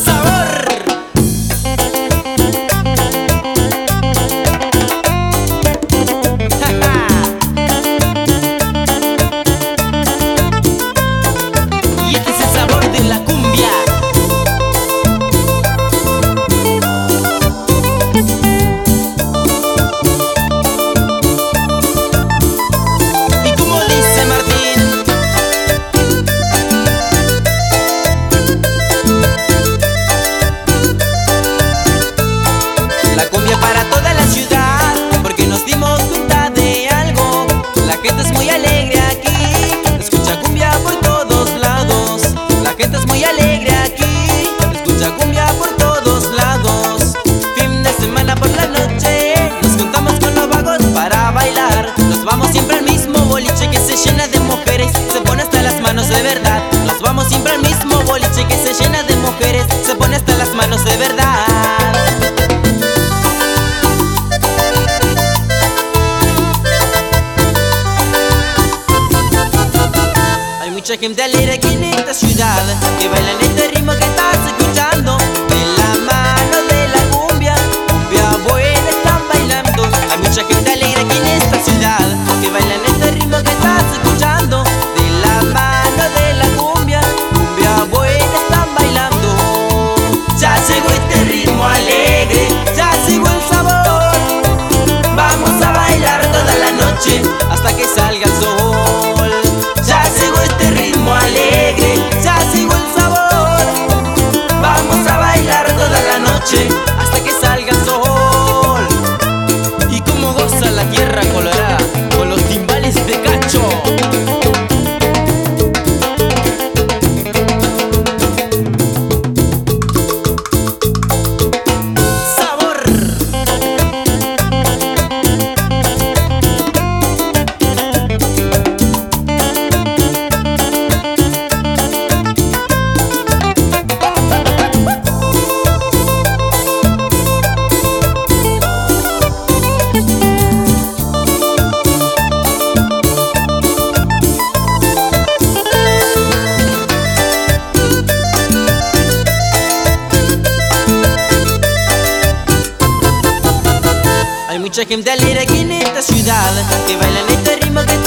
Y este es el sabor de la cumbia. Y como dice Martín, la cumbia para toda la ciudad, porque nos dimos cuenta de algo. La gente es muy alegre aquí, escucha cumbia por todos lados. La gente es muy alegre aquí, escucha cumbia por todos lados. Fin de semana por la noche, nos juntamos con los vagos para bailar. Nos vamos siempre al mismo boliche que se llena de mujeres, se pone hasta las manos de verdad. Nos vamos siempre al mismo boliche que se llena de mujeres, se pone hasta las manos de verdad. Hay mucha gente alegre aquí en esta ciudad, que baila en este ritmo que estás escuchando. De la mano de la cumbia, cumbia buena están bailando. Hay mucha gente alegre aquí en esta ciudad, que baila en este ritmo que estás escuchando. De la mano de la cumbia, cumbia buena están bailando. Ya llegó este ritmo alegre, ya llegó el sabor. Vamos a bailar toda la noche hasta que salga el sol. Ya llegó este ritmo alegre, ya llegó el sabor. Vamos a bailar toda la noche hasta que salga el sol. Y como goza la tierra colorada con los timbales de Cacho. ¡Sabor! Hay mucha gente alegre aquí en esta ciudad, que baila en este ritmo que